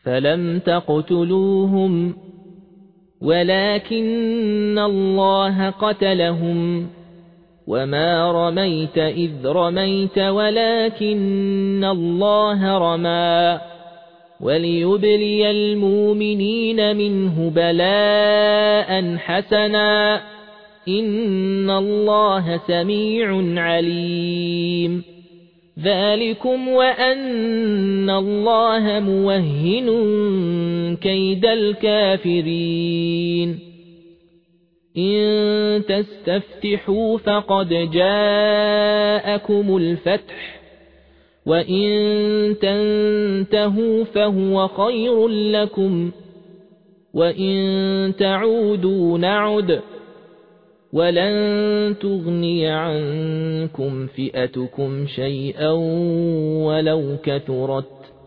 فلم تقتلوهم ولكن الله قتلهم وما رميت إذ رميت ولكن الله رمى وليبلي المؤمنين منه بلاء حسنا إن الله سميع عليم ذلكم وأن الله موهن كيد الكافرين إن تستفتحوا فقد جاءكم الفتح وإن تنتهوا فهو خير لكم وإن تعودوا نعد ولن تغني عنكم فئتكم شيئا ولو كثرت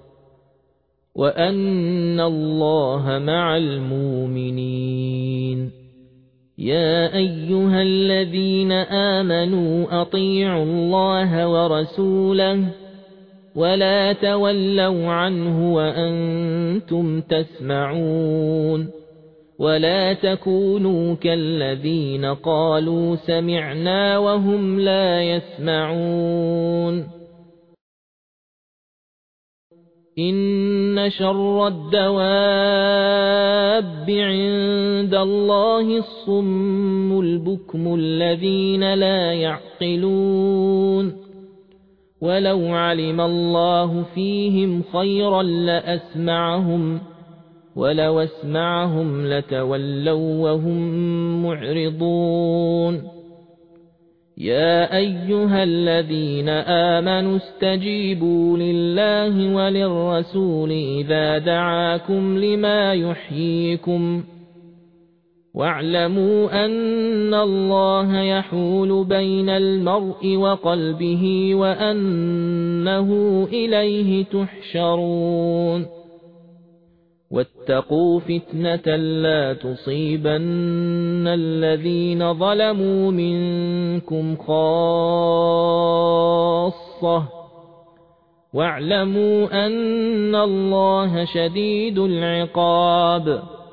وأن الله مع المؤمنين يا أيها الذين آمنوا أطيعوا الله ورسوله ولا تولوا عنه وأنتم تسمعون ولا تكونوا كالذين قالوا سمعنا وهم لا يسمعون إن شر الدواب عند الله الصم البكم الذين لا يعقلون ولو علم الله فيهم خيرا لأسمعهم ولو اسمعهم لتولوا وهم معرضون يا أيها الذين آمنوا استجيبوا لله وللرسول إذا دعاكم لما يحييكم واعلموا أن الله يحول بين المرء وقلبه وأنه إليه تحشرون واتقوا فتنة لا تصيبن الذين ظلموا منكم خاصة واعلموا أن الله شديد العقاب